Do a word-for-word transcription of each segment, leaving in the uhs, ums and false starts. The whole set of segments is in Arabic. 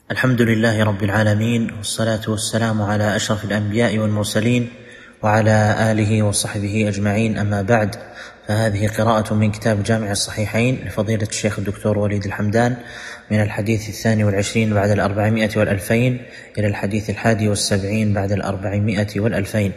الحمد لله رب العالمين، والصلاة والسلام على أشرف الأنبياء والمرسلين وعلى آله وصحبه أجمعين، أما بعد، فهذه قراءة من كتاب جامع الصحيحين لفضيلة الشيخ الدكتور وليد الحمدان من الحديث الثاني والعشرين بعد الأربعمائة والألفين إلى الحديث الحادي والسبعين بعد الأربعمائة والألفين.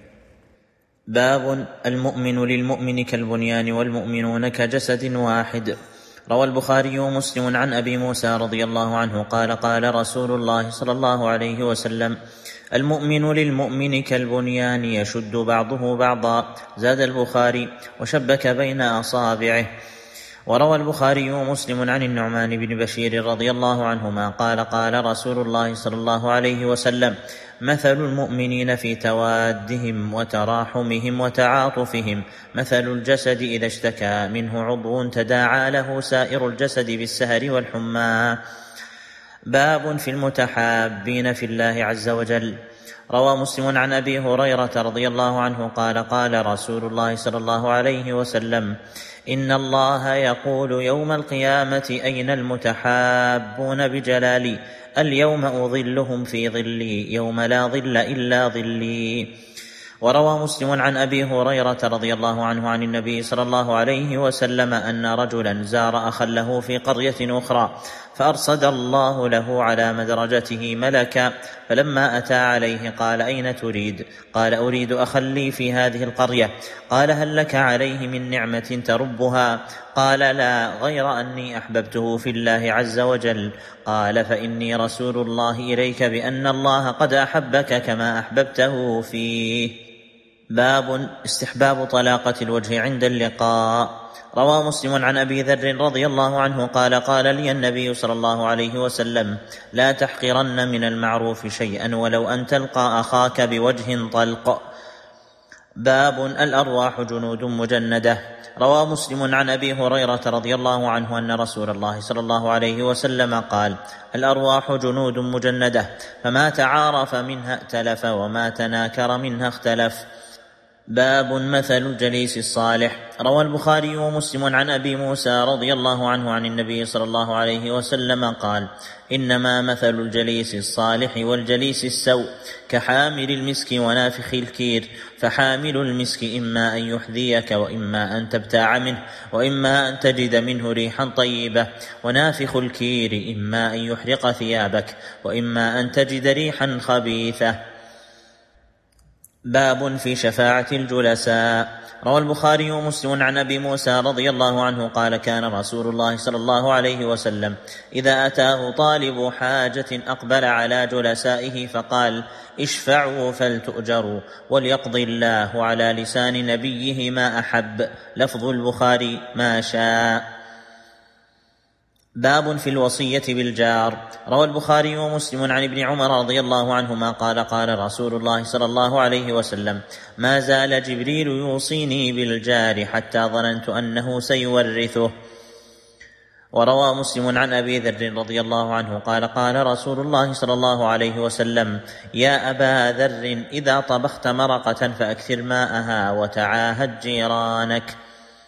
باب المؤمن للمؤمن كالبنيان والمؤمنون كجسد واحد. روى البخاري ومسلم عن أبي موسى رضي الله عنه قال قال رسول الله صلى الله عليه وسلم: المؤمن للمؤمن كالبنيان يشد بعضه بعضا. زاد البخاري: وشبك بين أصابعه. وروى البخاري ومسلم عن النعمان بن بشير رضي الله عنهما قال قال رسول الله صلى الله عليه وسلم: مثل المؤمنين في توادهم وتراحمهم وتعاطفهم مثل الجسد إذا اشتكى منه عضو تداعى له سائر الجسد بالسهر والحمى. باب في المتحابين في الله عز وجل. روى مسلم عن أبي هريرة رضي الله عنه قال قال رسول الله صلى الله عليه وسلم: إن الله يقول يوم القيامة: أين المتحابون بجلالي؟ اليوم أظلهم في ظلي يوم لا ظل إلا ظلي. وروى مسلم عن أبي هريرة رضي الله عنه عن النبي صلى الله عليه وسلم أن رجلا زار أخا له في قرية أخرى، فأرصد الله له على مدرجته ملكا، فلما أتى عليه قال: أين تريد؟ قال: أريد أخا لي في هذه القرية. قال: هل لك عليه من نعمة تربها؟ قال: لا، غير أني أحببته في الله عز وجل. قال: فإني رسول الله إليك بأن الله قد أحبك كما أحببته فيه. باب استحباب طلاقة الوجه عند اللقاء. روى مسلم عن أبي ذر رضي الله عنه قال قال لي النبي صلى الله عليه وسلم: لا تحقرن من المعروف شيئا ولو أن تلقى أخاك بوجه طلق. باب الأرواح جنود مجندة. روى مسلم عن أبي هريرة رضي الله عنه أن رسول الله صلى الله عليه وسلم قال: الأرواح جنود مجندة، فما تعارف منها ائتلف وما تناكر منها اختلف. باب مثل الجليس الصالح. روى البخاري ومسلم عن أبي موسى رضي الله عنه عن النبي صلى الله عليه وسلم قال: إنما مثل الجليس الصالح والجليس السوء كحامل المسك ونافخ الكير، فحامل المسك إما أن يحذيك وإما أن تبتاع منه وإما أن تجد منه ريحا طيبة، ونافخ الكير إما أن يحرق ثيابك وإما أن تجد ريحا خبيثة. باب في شفاعة الجلساء. روى البخاري ومسلم عن أبي موسى رضي الله عنه قال: كان رسول الله صلى الله عليه وسلم إذا أتاه طالب حاجة أقبل على جلسائه فقال: اشفعوا فلتؤجروا وليقضي الله على لسان نبيه ما أحب. لفظ البخاري: ما شاء. باب في الوصية بالجار. روى البخاري ومسلم عن ابن عمر رضي الله عنهما قال قال رسول الله صلى الله عليه وسلم: ما زال جبريل يوصيني بالجار حتى ظننت أنه سيورثه. وروى مسلم عن أبي ذر رضي الله عنه قال قال رسول الله صلى الله عليه وسلم: يا أبا ذر، إذا طبخت مرقة فأكثر ماءها وتعاهد جيرانك.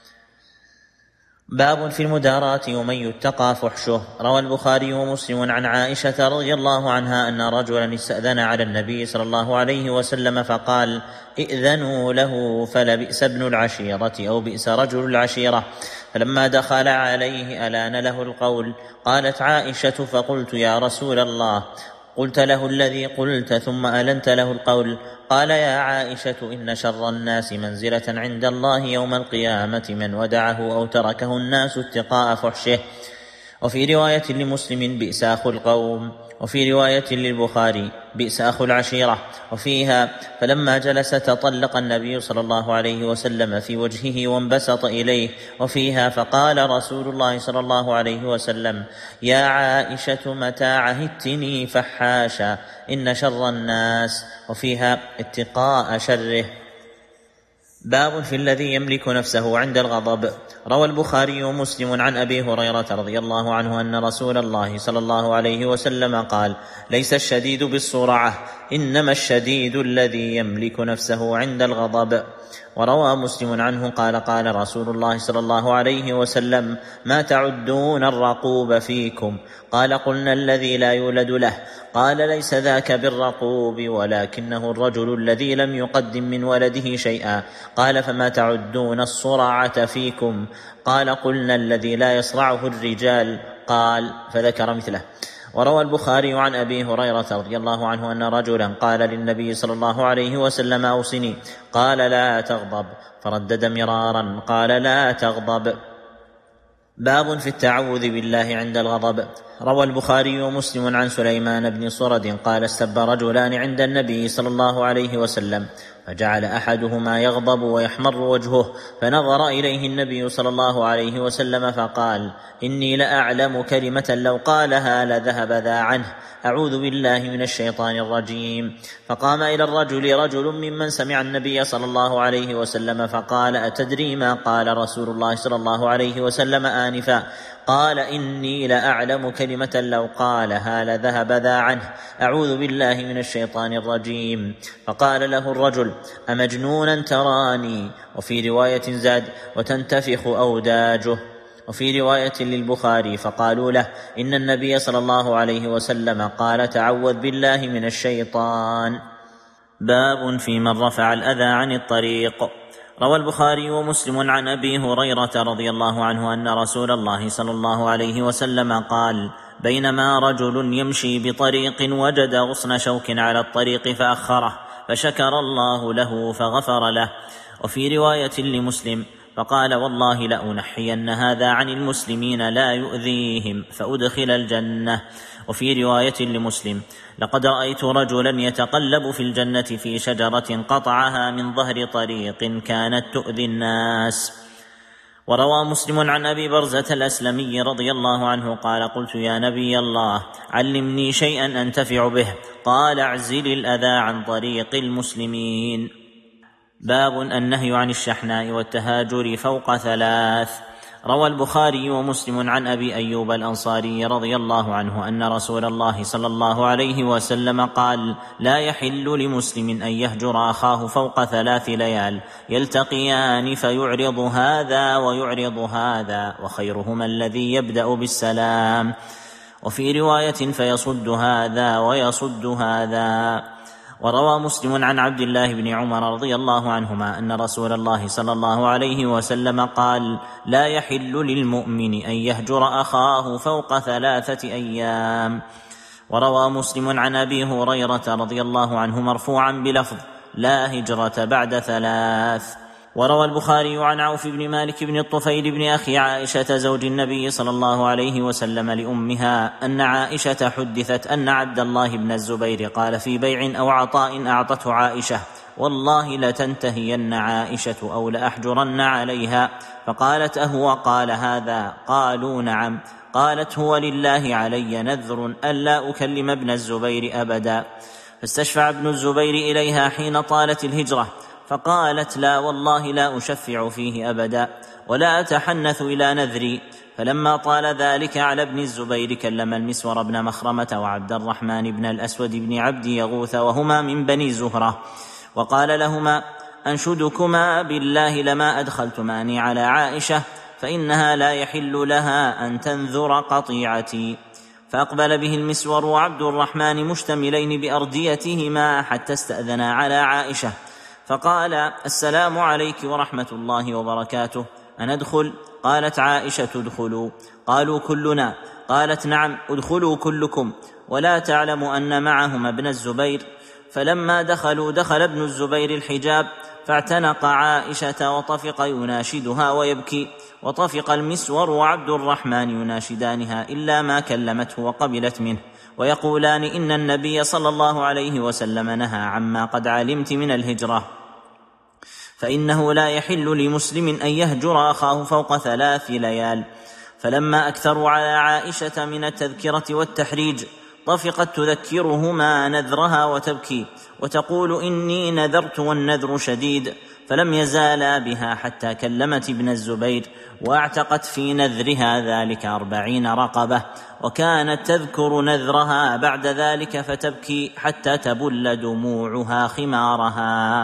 باب في المداراة ومن يتقى فحشه. روى البخاري ومسلم عن عائشة رضي الله عنها أن رجلا استأذن على النبي صلى الله عليه وسلم فقال: ائذنوا له فلبئس ابن العشيرة أو بئس رجل العشيرة. فلما دخل عليه ألان له القول. قالت عائشة: فقلت: يا رسول الله، قلت له الذي قلت ثم ألنت له القول؟ قال: يا عائشة، إن شر الناس منزلة عند الله يوم القيامة من ودعه أو تركه الناس اتقاء فحشه. وفي رواية لمسلم: بئس أخو القوم. وفي رواية للبخاري: بئس أخو العشيرة. وفيها: فلما جلس تطلق النبي صلى الله عليه وسلم في وجهه وانبسط إليه. وفيها: فقال رسول الله صلى الله عليه وسلم: يا عائشة، متى عهدتني فحاشا، إن شر الناس. وفيها: اتقاء شره. باب في الذي يملك نفسه عند الغضب. روى البخاري ومسلم عن أبي هريرة رضي الله عنه أن رسول الله صلى الله عليه وسلم قال: ليس الشديد بالصرعة، إنما الشديد الذي يملك نفسه عند الغضب. وروى مسلم عنه قال قال رسول الله صلى الله عليه وسلم: ما تعدون الرقوب فيكم؟ قال: قلنا الذي لا يولد له. قال: ليس ذاك بالرقوب، ولكنه الرجل الذي لم يقدم من ولده شيئا. قال: فما تعدون الصرعة فيكم؟ قال: قلنا الذي لا يصرعه الرجال. قال: فذكر مثله. وروى البخاري عن أبي هريرة رضي الله عنه أن رجلا قال للنبي صلى الله عليه وسلم: أوصني. قال: لا تغضب. فردد مرارا: قال: لا تغضب. باب في التعوذ بالله عند الغضب. روى البخاري ومسلم عن سليمان بن صرد قال: استب رجلان عند النبي صلى الله عليه وسلم، فجعل أحدهما يغضب ويحمر وجهه، فنظر إليه النبي صلى الله عليه وسلم فقال: إني لأعلم كلمة لو قالها لذهب ذا عنه، أعوذ بالله من الشيطان الرجيم. فقام إلى الرجل رجل ممن سمع النبي صلى الله عليه وسلم فقال: أتدري ما قال رسول الله صلى الله عليه وسلم آنفا؟ قال: إني لأعلم كلمة لو قالها لذهب ذا عنه، أعوذ بالله من الشيطان الرجيم. فقال له الرجل: أمجنونا تراني؟ وفي رواية زاد: وتنتفخ أوداجه. وفي رواية للبخاري: فقالوا له: إن النبي صلى الله عليه وسلم قال: تعوذ بالله من الشيطان. باب في من رفع الأذى عن الطريق. روى البخاري ومسلم عن أبي هريرة رضي الله عنه أن رسول الله صلى الله عليه وسلم قال: بينما رجل يمشي بطريق وجد غصن شوك على الطريق فأخره، فشكر الله له فغفر له. وفي رواية لمسلم: فقال: والله لأنحين هذا عن المسلمين لا يؤذيهم فأدخل الجنة. وفي رواية لمسلم: لقد رأيت رجلا يتقلب في الجنة في شجرة قطعها من ظهر طريق كانت تؤذي الناس. وروى مسلم عن أبي برزة الأسلمي رضي الله عنه قال: قلت يا نبي الله علمني شيئا أنتفع به. قال: اعزل الأذى عن طريق المسلمين. باب النهي عن الشحناء والتهاجر فوق ثلاث. روى البخاري ومسلم عن أبي أيوب الأنصاري رضي الله عنه أن رسول الله صلى الله عليه وسلم قال: لا يحل لمسلم أن يهجر أخاه فوق ثلاث ليال يلتقيان فيعرض هذا ويعرض هذا، وخيرهما الذي يبدأ بالسلام. وفي رواية: فيصد هذا ويصد هذا. وروى مسلم عن عبد الله بن عمر رضي الله عنهما أن رسول الله صلى الله عليه وسلم قال: لا يحل للمؤمن أن يهجر أخاه فوق ثلاثة أيام. وروى مسلم عن أبي هريرة رضي الله عنه مرفوعا بلفظ: لا هجرة بعد ثلاث. وروى البخاري عن عوف بن مالك بن الطفيل بن أخي عائشة زوج النبي صلى الله عليه وسلم لأمها أن عائشة حدثت أن عبد الله بن الزبير قال في بيع أو عطاء أعطته عائشة: والله لتنتهين عائشة أو لأحجرن عليها. فقالت: أهو قال هذا؟ قالوا: نعم. قالت: هو لله علي نذر ألا أكلم ابن الزبير أبدا. فاستشفع ابن الزبير إليها حين طالت الهجرة، فقالت: لا والله لا أشفع فيه أبدا ولا أتحنث إلى نذري. فلما طال ذلك على ابن الزبير كلم المسور بن مخرمة وعبد الرحمن بن الأسود بن عبد يغوث وهما من بني زهرة، وقال لهما: أنشدكما بالله لما أدخلتماني على عائشة، فإنها لا يحل لها أن تنذر قطيعتي. فأقبل به المسور وعبد الرحمن مشتملين بأرديتهما حتى استأذنا على عائشة، فقال: السلام عليك ورحمة الله وبركاته، أندخل؟ قالت عائشة: ادخلوا. قالوا: كلنا؟ قالت: نعم، ادخلوا كلكم. ولا تعلم أن معهما ابن الزبير. فلما دخلوا دخل ابن الزبير الحجاب فاعتنق عائشة وطفق يناشدها ويبكي، وطفق المسور وعبد الرحمن يناشدانها إلا ما كلمته وقبلت منه، ويقولان: إن النبي صلى الله عليه وسلم نهى عما قد علمت من الهجرة، فإنه لا يحل لمسلم أن يهجر أخاه فوق ثلاث ليال. فلما أكثروا على عائشة من التذكرة والتحريج طفقت تذكرهما نذرها وتبكي وتقول: إني نذرت والنذر شديد. فلم يزالا بها حتى كلمت ابن الزبير، واعتقت في نذرها ذلك أربعين رقبة، وكانت تذكر نذرها بعد ذلك فتبكي حتى تبل دموعها خمارها.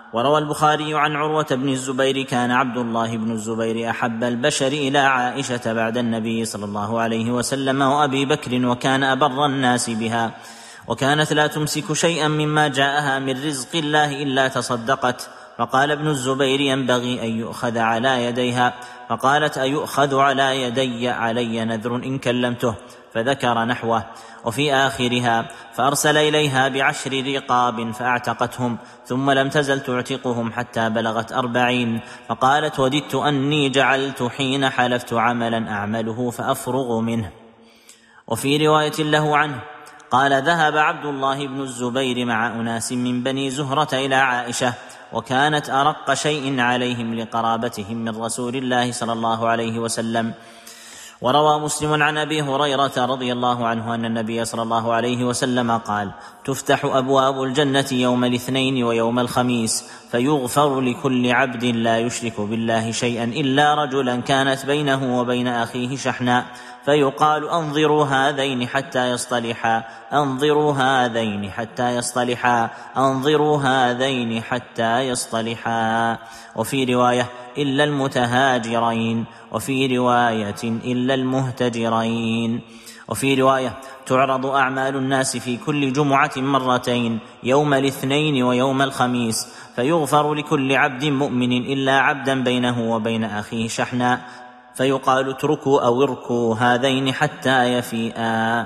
وروى البخاري عن عروة بن الزبير: كان عبد الله بن الزبير أحب البشر إلى عائشة بعد النبي صلى الله عليه وسلم وأبي بكر، وكان أبر الناس بها، وكانت لا تمسك شيئا مما جاءها من رزق الله إلا تصدقت. فقال ابن الزبير: ينبغي أن يؤخذ على يديها. فقالت: أيؤخذ على يدي؟ علي نذر إن كلمته. فذكر نحوه. وفي آخرها: فأرسل إليها بعشر رقاب فأعتقتهم، ثم لم تزل تعتقهم حتى بلغت أربعين. فقالت: وددت أني جعلت حين حلفت عملا أعمله فأفرغ منه. وفي رواية له عنه قال: ذهب عبد الله بن الزبير مع أناس من بني زهرة إلى عائشة، وكانت أرق شيء عليهم لقرابتهم من رسول الله صلى الله عليه وسلم. وروى مسلم عن أبي هريرة رضي الله عنه أن النبي صلى الله عليه وسلم قال: تفتح أبواب الجنة يوم الاثنين ويوم الخميس، فيغفر لكل عبد لا يشرك بالله شيئا إلا رجلا كانت بينه وبين أخيه شحناء، فيقال: أنظروا هذين حتى يصطلحا، أنظروا هذين حتى يصطلحا، أنظروا هذين حتى يصطلحا. وفي رواية: إلا المتهاجرين. وفي رواية: إلا المهتجرين. وفي رواية: تعرض أعمال الناس في كل جمعة مرتين، يوم الاثنين ويوم الخميس، فيغفر لكل عبد مؤمن إلا عبدا بينه وبين أخيه شحناء، فيقال: اتركوا أو اركوا هذين حتى يفيئا.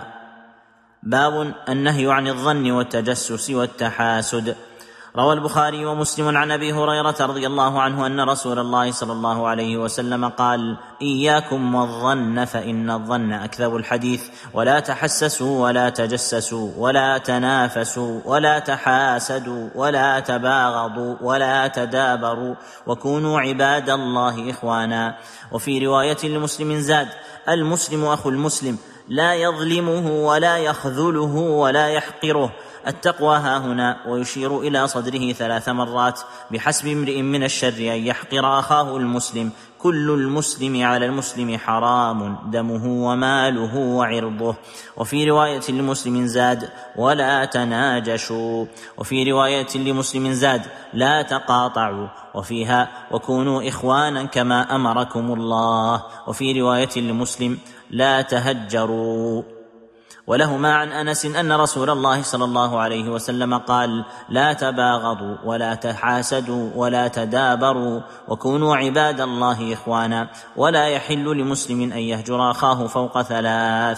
باب النهي عن الظن والتجسس والتحاسد. روى البخاري ومسلم عن أبي هريرة رضي الله عنه أن رسول الله صلى الله عليه وسلم قال: إياكم والظن فإن الظن أكذب الحديث، ولا تحسسوا ولا تجسسوا ولا تنافسوا ولا تحاسدوا ولا تباغضوا ولا تدابروا، وكونوا عباد الله إخوانا. وفي رواية لمسلم زاد: المسلم أخو المسلم، لا يظلمه ولا يخذله ولا يحقره. التقوى ها هنا، ويشير إلى صدره ثلاث مرات: بحسب امرئ من الشر أن يحقر أخاه المسلم، كل المسلم على المسلم حرام دمه وماله وعرضه. وفي رواية لمسلم زاد: ولا تناجشوا. وفي رواية لمسلم زاد: لا تقاطعوا. وفيها: وكونوا إخوانا كما أمركم الله. وفي رواية لمسلم: لا تهجروا. ولهما عن أنس أن رسول الله صلى الله عليه وسلم قال: لا تباغضوا ولا تحاسدوا ولا تدابروا، وكونوا عباد الله إخوانا، ولا يحل لمسلم أن يهجر أخاه فوق ثلاث.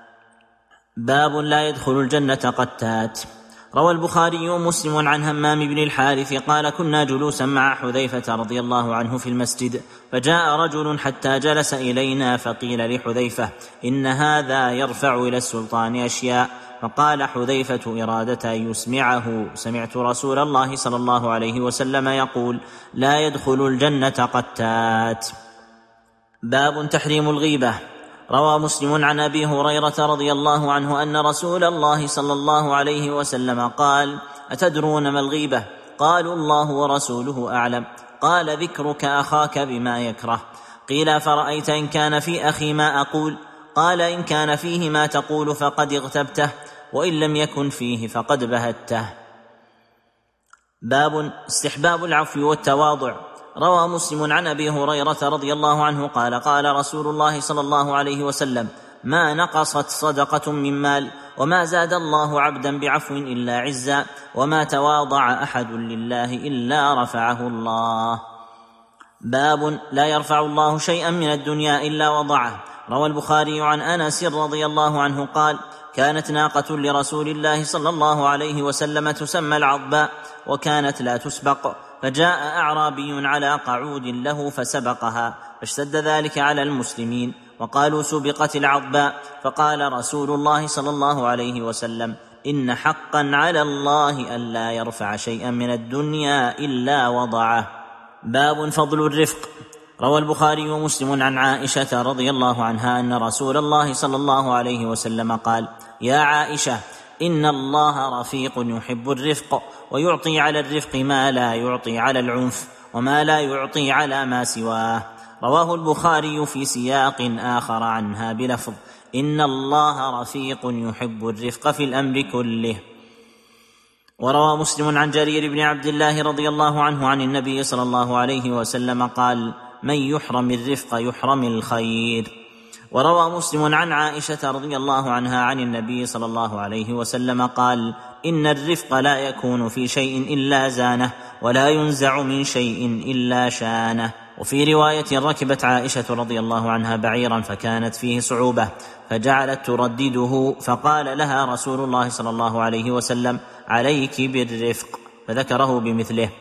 باب لا يدخل الجنة قتات. روى البخاري ومسلم عن همام بن الحارث قال: كنا جلوسا مع حذيفة رضي الله عنه في المسجد، فجاء رجل حتى جلس إلينا، فقيل لحذيفة: إن هذا يرفع إلى السلطان أشياء. فقال حذيفة إرادة أن يسمعه: سمعت رسول الله صلى الله عليه وسلم يقول: لا يدخل الجنة قتات. باب تحريم الغيبة. روى مسلم عن أبي هريرة رضي الله عنه أن رسول الله صلى الله عليه وسلم قال: أتدرون ما الغيبة؟ قالوا: الله ورسوله أعلم. قال: ذكرك أخاك بما يكره. قيل: فرأيت إن كان في أخي ما أقول؟ قال: إن كان فيه ما تقول فقد اغتبته، وإن لم يكن فيه فقد بهته. باب استحباب العفو والتواضع. روى مسلم عن أبي هريرة رضي الله عنه قال: قال رسول الله صلى الله عليه وسلم: ما نقصت صدقة من مال، وما زاد الله عبدا بعفو إلا عزا، وما تواضع أحد لله إلا رفعه الله. باب لا يرفع الله شيئا من الدنيا إلا وضعه. روى البخاري عن أنس رضي الله عنه قال: كانت ناقة لرسول الله صلى الله عليه وسلم تسمى العضباء، وكانت لا تسبق، فجاء أعرابي على قعود له فسبقها، فاشتد ذلك على المسلمين، وقالوا: سبقت العضباء. فقال رسول الله صلى الله عليه وسلم: إن حقا على الله ألا يرفع شيئا من الدنيا إلا وضعه. باب فضل الرفق. روى البخاري ومسلم عن عائشة رضي الله عنها أن رسول الله صلى الله عليه وسلم قال: يا عائشة، إن الله رفيق يحب الرفق، ويعطي على الرفق ما لا يعطي على العنف، وما لا يعطي على ما سواه. رواه البخاري في سياق آخر عنها بلفظ: إن الله رفيق يحب الرفق في الأمر كله. وروى مسلم عن جرير بن عبد الله رضي الله عنه عن النبي صلى الله عليه وسلم قال: من يحرم الرفق يحرم الخير. وروى مسلم عن عائشة رضي الله عنها عن النبي صلى الله عليه وسلم قال: إن الرفق لا يكون في شيء إلا زانه، ولا ينزع من شيء إلا شانه. وفي رواية: ركبت عائشة رضي الله عنها بعيرا فكانت فيه صعوبة فجعلت تردده، فقال لها رسول الله صلى الله عليه وسلم: عليك بالرفق، فذكره بمثله.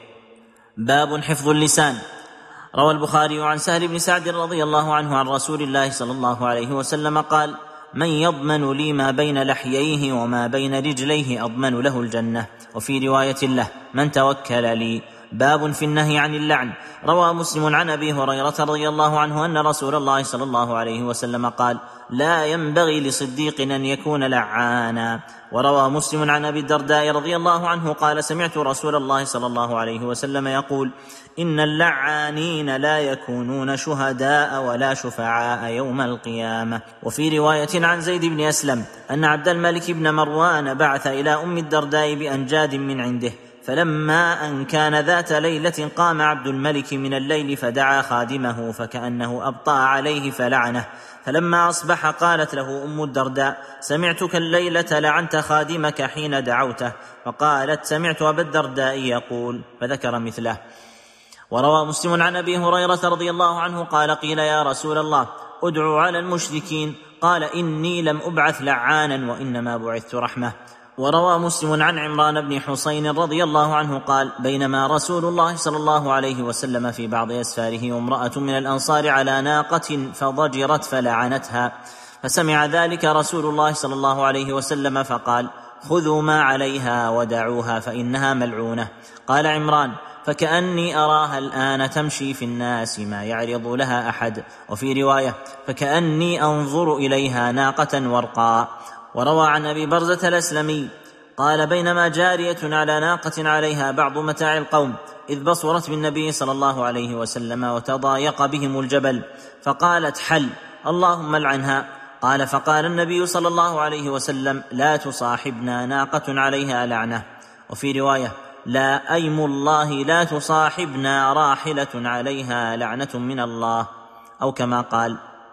باب حفظ اللسان. روى البخاري عن سهل بن سعد رضي الله عنه عن رسول الله صلى الله عليه وسلم قال: من يضمن لي ما بين لحييه وما بين رجليه أضمن له الجنة. وفي رواية له: من توكل لي. باب في النهي عن اللعن. روى مسلم عن أبي هريرة رضي الله عنه أن رسول الله صلى الله عليه وسلم قال: لا ينبغي لصديق أن يكون لعانا. وروى مسلم عن أبي الدرداء رضي الله عنه قال: سمعت رسول الله صلى الله عليه وسلم يقول: إن اللعانين لا يكونون شهداء ولا شفعاء يوم القيامة. وفي رواية عن زيد بن أسلم أن عبد الملك بن مروان بعث إلى أم الدرداء بأنجاد من عنده، فلما أن كان ذات ليلة قام عبد الملك من الليل فدعا خادمه فكأنه أبطأ عليه فلعنه، فلما أصبح قالت له أم الدرداء: سمعتك الليلة لعنت خادمك حين دعوته، فقالت: سمعت أبا الدرداء يقول، فذكر مثله. وروى مسلم عن أبي هريرة رضي الله عنه قال: قيل يا رسول الله أدعو على المشركين، قال: إني لم أبعث لعانا وإنما بعثت رحمة. وروى مسلم عن عمران بن حسين رضي الله عنه قال: بينما رسول الله صلى الله عليه وسلم في بعض أسفاره وامرأة من الأنصار على ناقة فضجرت فلعنتها، فسمع ذلك رسول الله صلى الله عليه وسلم فقال: خذوا ما عليها ودعوها فإنها ملعونة. قال عمران: فكأني أراها الآن تمشي في الناس ما يعرض لها أحد. وفي رواية: فكأني أنظر إليها ناقة ورقاء. وروى عن أبي برزة الأسلمي قال: بينما جارية على ناقة عليها بعض متاع القوم إذ بصرت بالنبي صلى الله عليه وسلم وتضايق بهم الجبل، فقالت: حل، اللهم العنها. قال: فقال النبي صلى الله عليه وسلم: لا تصاحبنا ناقة عليها لعنة. وفي رواية: لا أيم الله لا تصاحبنا راحلة عليها لعنة من الله، أو كما قال.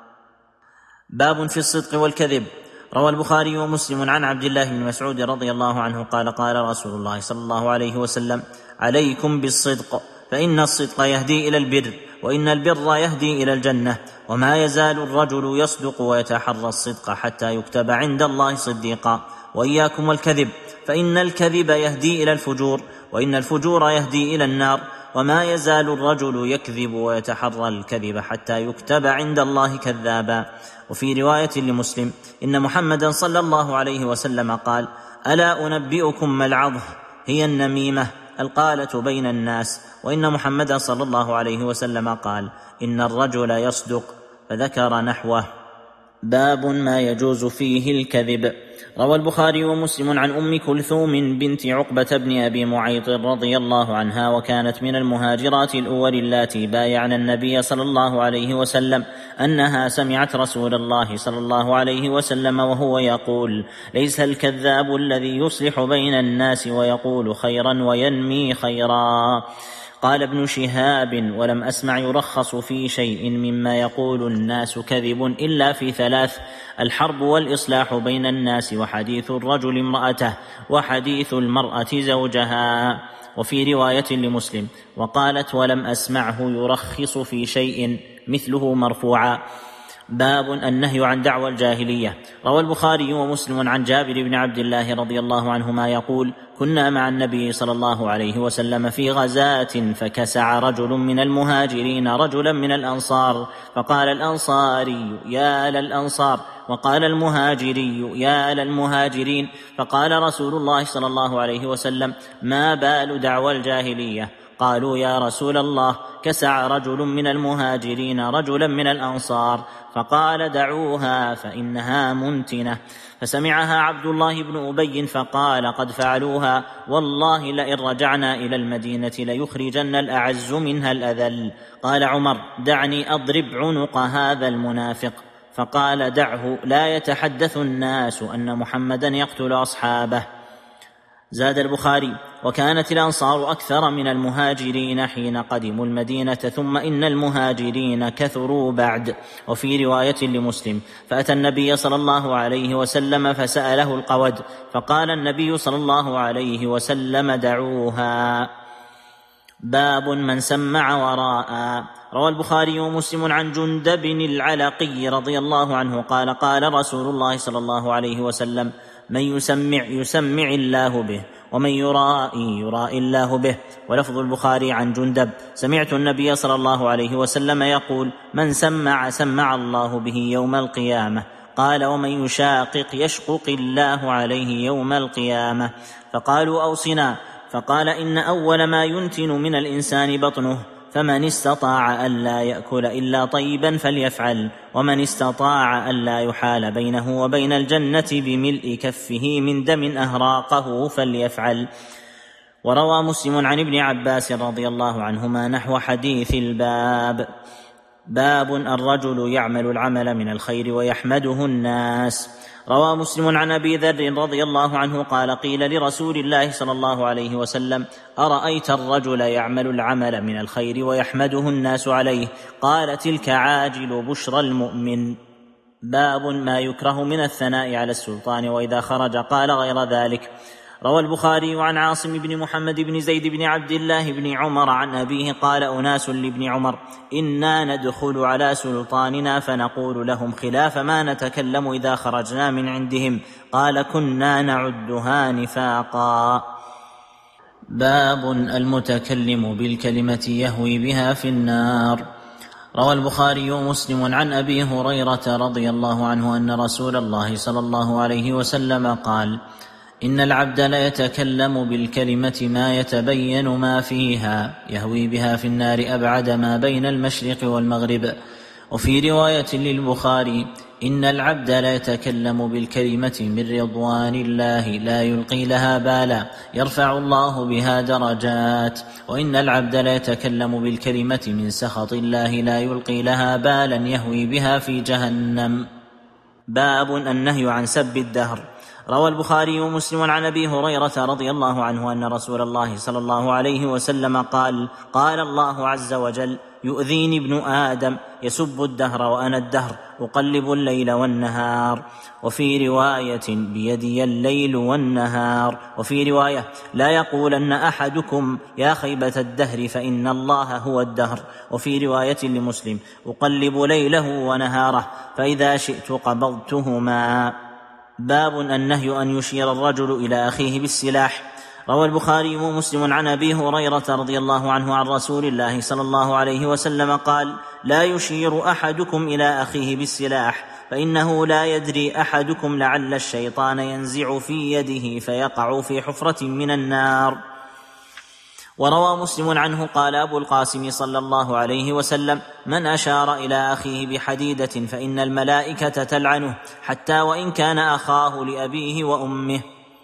باب في الصدق والكذب. روى البخاري ومسلم عن عبد الله بن مسعود رضي الله عنه قال: قال رسول الله صلى الله عليه وسلم: عليكم بالصدق، فإن الصدق يهدي إلى البر، وإن البر يهدي إلى الجنة، وما يزال الرجل يصدق ويتحرى الصدق حتى يكتب عند الله صديقا. وإياكم والكذب، فإن الكذب يهدي إلى الفجور، وإن الفجور يهدي إلى النار، وما يزال الرجل يكذب ويتحرى الكذب حتى يكتب عند الله كذابا. وفي رواية لمسلم: إن محمدا صلى الله عليه وسلم قال: ألا أنبئكم ما العضه؟ هي النميمة القالة بين الناس. وإن محمدا صلى الله عليه وسلم قال: إن الرجل يصدق، فذكر نحوه. باب ما يجوز فيه الكذب. روى البخاري ومسلم عن أم كلثوم بنت عقبة بن أبي معيط رضي الله عنها، وكانت من المهاجرات الأول اللاتي بايعن النبي صلى الله عليه وسلم، أنها سمعت رسول الله صلى الله عليه وسلم وهو يقول: ليس الكذاب الذي يصلح بين الناس ويقول خيرا وينمي خيرا. قال ابن شهاب: ولم أسمع يرخص في شيء مما يقول الناس كذب إلا في ثلاث: الحرب والإصلاح بين الناس، وحديث الرجل امرأته، وحديث المرأة زوجها. وفي رواية لمسلم: وقالت: ولم أسمعه يرخص في شيء، مثله مرفوعا. باب النهي عن دعوى الجاهلية. روى البخاري ومسلم عن جابر بن عبد الله رضي الله عنهما يقول: كنا مع النبي صلى الله عليه وسلم في غزاة، فكسع رجل من المهاجرين رجلا من الأنصار، فقال الأنصاري: يا للأنصار، وقال المهاجري: يا للمهاجرين. فقال رسول الله صلى الله عليه وسلم: ما بال دعوى الجاهلية؟ قالوا: يا رسول الله، كسع رجل من المهاجرين رجلا من الأنصار. فقال: دعوها فإنها منتنة. فسمعها عبد الله بن أبي فقال: قد فعلوها، والله لئن رجعنا إلى المدينة ليخرجن الأعز منها الأذل. قال عمر: دعني أضرب عنق هذا المنافق. فقال: دعه، لا يتحدث الناس أن محمدا يقتل أصحابه. زاد البخاري: وكانت الأنصار أكثر من المهاجرين حين قدموا المدينة، ثم إن المهاجرين كثروا بعد. وفي رواية لمسلم: فأتى النبي صلى الله عليه وسلم فسأله القود، فقال النبي صلى الله عليه وسلم: دعوها. باب من سمع وراء. روى البخاري ومسلم عن جندب العلقي رضي الله عنه قال: قال رسول الله صلى الله عليه وسلم: من يسمع يسمع الله به، ومن يرائي يرائي الله به. ولفظ البخاري عن جندب: سمعت النبي صلى الله عليه وسلم يقول: من سمع سمع الله به يوم القيامة. قال: ومن يشاقق يشقق الله عليه يوم القيامة. فقالوا: أوصنا. فقال: إن أول ما ينتن من الإنسان بطنه، فمن استطاع ألا يأكل إلا طيبا فليفعل، ومن استطاع ألا يحال بينه وبين الجنة بملء كفه من دم أهراقه فليفعل. وروى مسلم عن ابن عباس رضي الله عنهما نحو حديث الباب. باب الرجل يعمل العمل من الخير ويحمده الناس. روى مسلم عن أبي ذر رضي الله عنه قال: قيل لرسول الله صلى الله عليه وسلم: أرأيت الرجل يعمل العمل من الخير ويحمده الناس عليه؟ قال: تلك عاجل بشرى المؤمن. باب ما يكره من الثناء على السلطان وإذا خرج قال غير ذلك. روى البخاري عن عاصم بن محمد بن زيد بن عبد الله بن عمر عن أبيه قال: أناس لابن عمر: إنا ندخل على سلطاننا فنقول لهم خلاف ما نتكلم إذا خرجنا من عندهم. قال: كنا نعدها نفاقا. باب المتكلم بالكلمة يهوي بها في النار. روى البخاري ومسلم عن أبي هريرة رضي الله عنه أن رسول الله صلى الله عليه وسلم قال: إن العبد ليتكلم بالكلمة ما يتبين ما فيها يهوي بها في النار أبعد ما بين المشرق والمغرب. وفي رواية للبخاري: إن العبد ليتكلم بالكلمة من رضوان الله لا يلقي لها بالا يرفع الله بها درجات، وإن العبد ليتكلم بالكلمة من سخط الله لا يلقي لها بالا يهوي بها في جهنم. باب النهي عن سب الدهر. روى البخاري ومسلم عن أبي هريرة رضي الله عنه أن رسول الله صلى الله عليه وسلم قال: قال الله عز وجل: يؤذيني ابن آدم يسب الدهر وأنا الدهر أقلب الليل والنهار. وفي رواية: بيدي الليل والنهار. وفي رواية: لا يقولن أحدكم يا خيبة الدهر فإن الله هو الدهر. وفي رواية لمسلم: أقلب ليله ونهاره فإذا شئت قبضتهما. باب النهي أن يشير الرجل إلى أخيه بالسلاح. روى البخاري ومسلم عن أبي هريرة رضي الله عنه عن رسول الله صلى الله عليه وسلم قال: لا يشير أحدكم إلى أخيه بالسلاح، فإنه لا يدري أحدكم لعل الشيطان ينزع في يده فيقع في حفرة من النار. وروى مسلم عنه قال أبو القاسم صلى الله عليه وسلم: من أشار إلى أخيه بحديدة فإن الملائكة تلعنه حتى وإن كان أخاه لأبيه وأمه.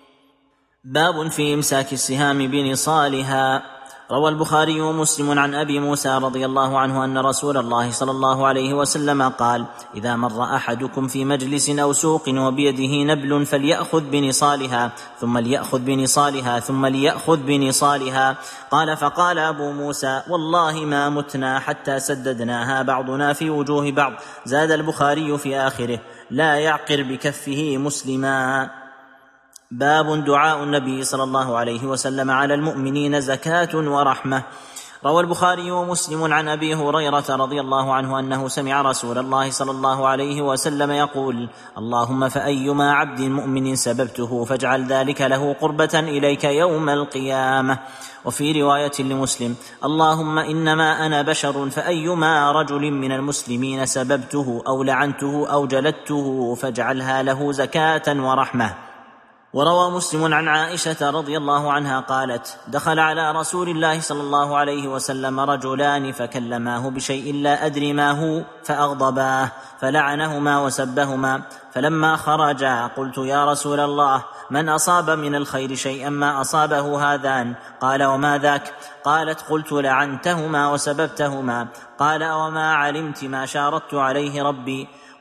باب في إمساك السهام بنصالها. روى البخاري ومسلم عن أبي موسى رضي الله عنه أن رسول الله صلى الله عليه وسلم قال: إذا مر أحدكم في مجلس أو سوق وبيده نبل فليأخذ بنصالها ثم ليأخذ بنصالها ثم ليأخذ بنصالها. قال: فقال أبو موسى: والله ما متنا حتى سددناها بعضنا في وجوه بعض. زاد البخاري في آخره: لا يعقر بكفه مسلما. باب دعاء النبي صلى الله عليه وسلم على المؤمنين زكاة ورحمة. روى البخاري ومسلم عن أبي هريرة رضي الله عنه أنه سمع رسول الله صلى الله عليه وسلم يقول: اللهم فأيما عبد مؤمن سببته فاجعل ذلك له قربة إليك يوم القيامة. وفي رواية لمسلم: اللهم إنما أنا بشر فأيما رجل من المسلمين سببته أو لعنته أو جلدته فاجعلها له زكاة ورحمة. وروى مسلم عن عائشة رضي الله عنها قالت: دخل على رسول الله صلى الله عليه وسلم رجلان فكلماه بشيء لا أدري ما هو فأغضباه فلعنهما وسبهما، فلما خرجا قلت: يا رسول الله، من أصاب من الخير شيئا ما أصابه هذان؟ قال: وما ذاك؟ قالت: قلت: لعنتهما وسببتهما. قال: وما علمت ما شاردت عليه ربي؟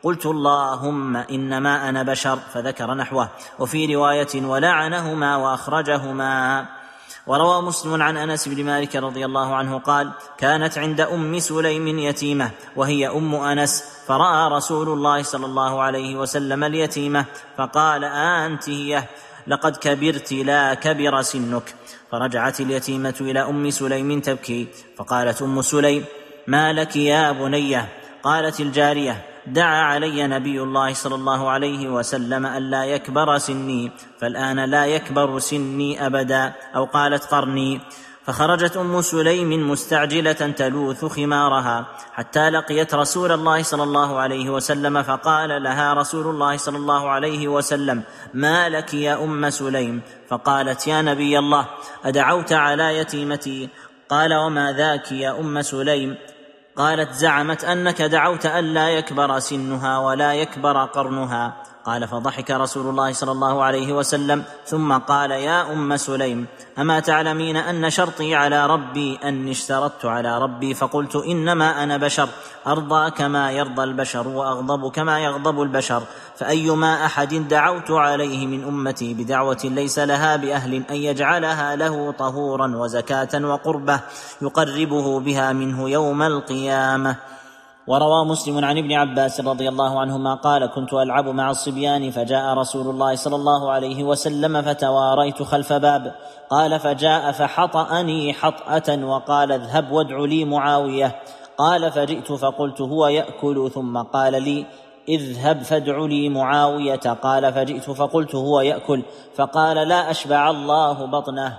قلت اللهم إنما أنا بشر، فذكر نحوه. وفي رواية ولعنهما وأخرجهما. وروى مسلم عن أنس بن مالك رضي الله عنه قال: كانت عند أم سليم يتيمة وهي أم أنس، فرأى رسول الله صلى الله عليه وسلم اليتيمة فقال: آنت هي؟ لقد كبرت لا كبر سنك. فرجعت اليتيمة إلى أم سليم تبكي، فقالت أم سليم: ما لك يا بنية؟ قالت الجارية: دعا علي نبي الله صلى الله عليه وسلم ألا يكبر سني، فالآن لا يكبر سني أبدا، أو قالت قرني. فخرجت أم سليم مستعجلة تلوث خمارها حتى لقيت رسول الله صلى الله عليه وسلم، فقال لها رسول الله صلى الله عليه وسلم: ما لك يا أم سليم؟ فقالت: يا نبي الله، أدعوت على يتيمتي؟ قال: وما ذاك يا أم سليم؟ قالت: زعمت أنك دعوت ألا يكبر سنها ولا يكبر قرنها. قال: فضحك رسول الله صلى الله عليه وسلم ثم قال: يا أم سليم، أما تعلمين أن شرطي على ربي أني اشترطت على ربي فقلت إنما أنا بشر، أرضى كما يرضى البشر وأغضب كما يغضب البشر، فأيما أحد دعوت عليه من أمتي بدعوة ليس لها بأهل أن يجعلها له طهورا وزكاة وقربة يقربه بها منه يوم القيامة. وروى مسلم عن ابن عباس رضي الله عنهما قال: كنت ألعب مع الصبيان فجاء رسول الله صلى الله عليه وسلم فتواريت خلف باب، قال: فجاء فحطأني حطأة وقال: اذهب وادع لي معاوية. قال: فجئت فقلت: هو يأكل. ثم قال لي: اذهب فادع لي معاوية. قال: فجئت فقلت: هو يأكل. فقال: لا أشبع الله بطنه.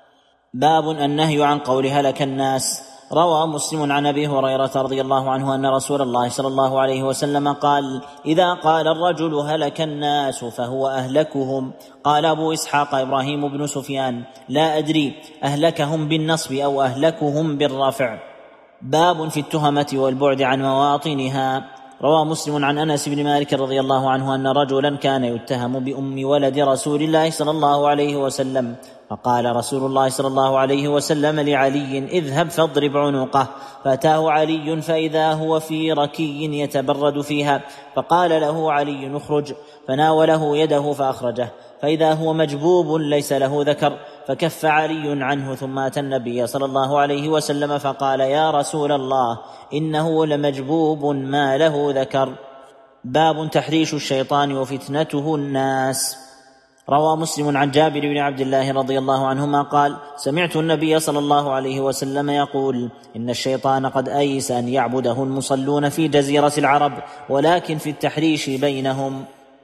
باب النهي عن قول هلك الناس. روى مسلم عن أبي هريرة رضي الله عنه أن رسول الله صلى الله عليه وسلم قال: إذا قال الرجل هلك الناس فهو أهلكهم. قال أبو إسحاق إبراهيم بن سفيان: لا أدري أهلكهم بالنصب أو أهلكهم بالرفع. باب في التهمة والبعد عن مواطنها. روى مسلم عن أنس بن مالك رضي الله عنه أن رجلا كان يتهم بأم ولد رسول الله صلى الله عليه وسلم، فقال رسول الله صلى الله عليه وسلم لعلي: اذهب فاضرب عنقه. فأتاه علي فإذا هو في ركي يتبرد فيها، فقال له علي: اخرج. فناوله يده فأخرجه، فإذا هو مجبوب ليس له ذكر، فكف علي عنه، ثم أتى النبي صلى الله عليه وسلم فقال: يا رسول الله، إنه لمجبوب ما له ذكر. باب تحريش الشيطان وفتنته الناس. روى مسلم عن جابر بن عبد الله رضي الله عنهما قال: سمعت النبي صلى الله عليه وسلم يقول: إن الشيطان قد أيس أن يعبده المصلون في جزيرة العرب، ولكن في التحريش بينهم.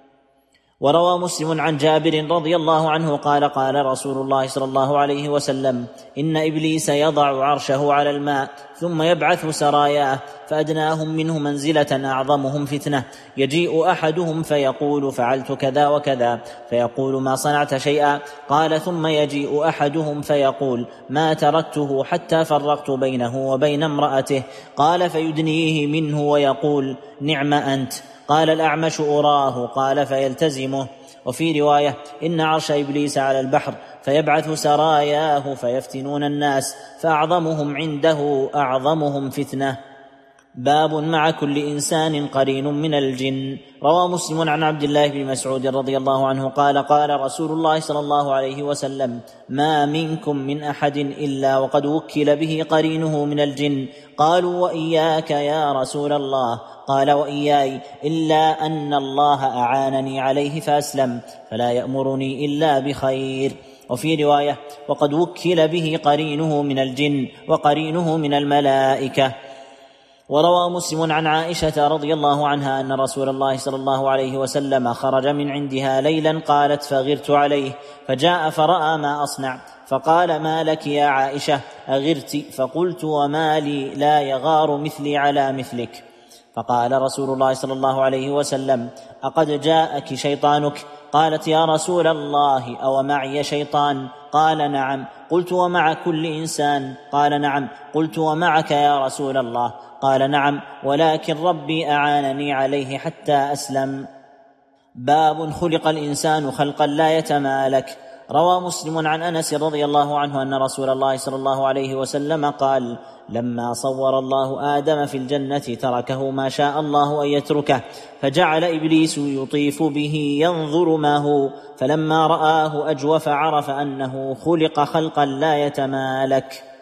وروى مسلم عن جابر رضي الله عنه قال: قال رسول الله صلى الله عليه وسلم: إن إبليس يضع عرشه على الماء ثم يبعث سراياه، فأدناهم منه منزلة أعظمهم فتنة، يجيء أحدهم فيقول: فعلت كذا وكذا، فيقول: ما صنعت شيئا. قال: ثم يجيء أحدهم فيقول: ما تركته حتى فرقت بينه وبين امرأته. قال: فيدنيه منه ويقول: نعم أنت. قال الأعمش: أراه. قال: فيلتزمه. وفي رواية: إن عرش إبليس على البحر، فيبعث سراياه فيفتنون الناس، فأعظمهم عنده أعظمهم فتنة. باب مع كل إنسان قرين من الجن. روى مسلم عن عبد الله بن مسعود رضي الله عنه قال: قال رسول الله صلى الله عليه وسلم: ما منكم من أحد إلا وقد وكل به قرينه من الجن. قالوا: وإياك يا رسول الله؟ قال: وإياي، إلا أن الله أعانني عليه فأسلم، فلا يأمرني إلا بخير. وفي رواية: وقد وكل به قرينه من الجن وقرينه من الملائكة. وروى مسلم عن عائشة رضي الله عنها أن رسول الله صلى الله عليه وسلم خرج من عندها ليلا، قالت: فغرت عليه، فجاء فرأى ما أصنع، فقال: ما لك يا عائشة، أغرت؟ فقلت: وما لي لا يغار مثلي على مثلك. فقال رسول الله صلى الله عليه وسلم: أقد جاءك شيطانك؟ قالت: يا رسول الله، أو معي شيطان؟ قال: نعم. قلت: ومع كل إنسان؟ قال: نعم. قلت: ومعك يا رسول الله؟ قال: نعم، ولكن ربي أعانني عليه حتى أسلم. باب خلق الإنسان خلقا لا يتمالك. روى مسلم عن أنس رضي الله عنه أن رسول الله صلى الله عليه وسلم قال: لما صور الله آدم في الجنة تركه ما شاء الله أن يتركه، فجعل إبليس يطيف به ينظر ما هو، فلما رآه أجوف عرف أنه خلق خلقا لا يتمالك.